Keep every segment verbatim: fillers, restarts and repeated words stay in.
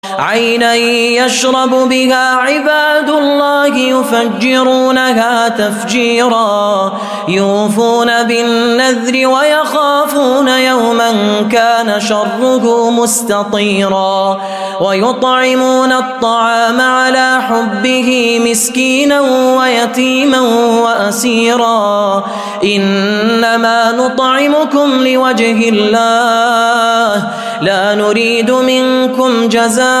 عينا يشرب بها عباد الله يفجرونها تفجيرا يوفون بالنذر ويخافون يوما كان شره مستطيرا ويطعمون الطعام على حبه مسكينا ويتيما وأسيرا إنما نطعمكم لوجه الله لا نريد منكم جزاء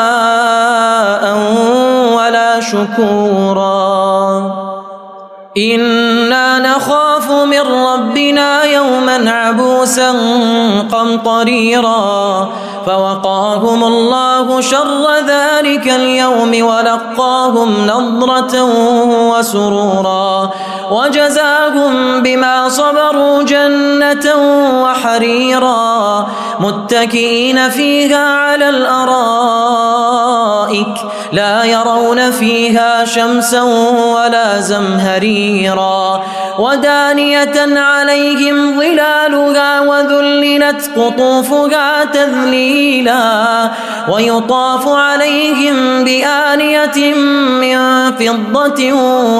ولا شكورا إنا نخاف من ربنا يوما عبوسا قمطريرا فوقاهم الله شر ذلك اليوم ولقاهم نضرة وسرورا وجزاهم بما صبروا جنة وحريرا متكئين فيها على الأرائك لا يرون فيها شمسا ولا زمهريرا ودانية عليهم ظلالها وذللت قطوفها تذليلا ويطاف عليهم بآنية من فضة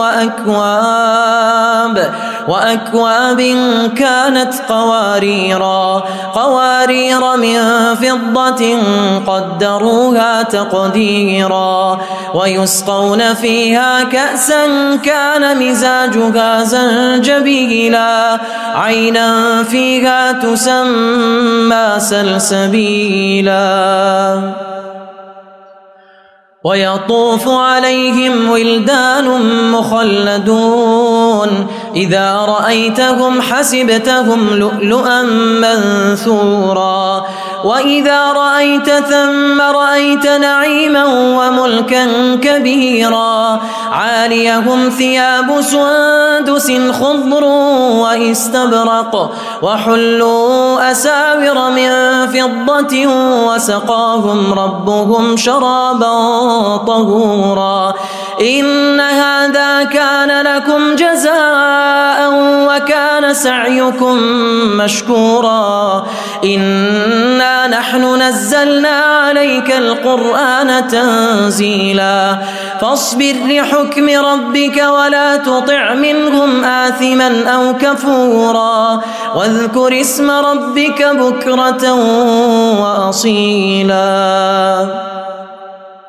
وأكواب وأكواب كانت قواريرا قوارير من فضة قدروها تقديرا ويسقون فيها كأسا كان مزاجها زنجبيلا عينا فيها تسمى سلسبيلا ويطوف عليهم ولدان مخلدون إذا رأيتهم حسبتهم لؤلؤا منثورا وإذا رأيت ثم رأيت نعيما وملكا كبيرا عاليهم ثياب سندس خضر واستبرق وحلوا أساور من فضة وسقاهم ربهم شرابا طهورا إن هذا كان لكم جزاء وكان سعيكم مشكورا إنا نحن نزلنا عليك القرآن تنزيلا فاصبر لحكم ربك ولا تطع منهم آثما أو كفورا واذكر اسم ربك بكرة وأصيلا.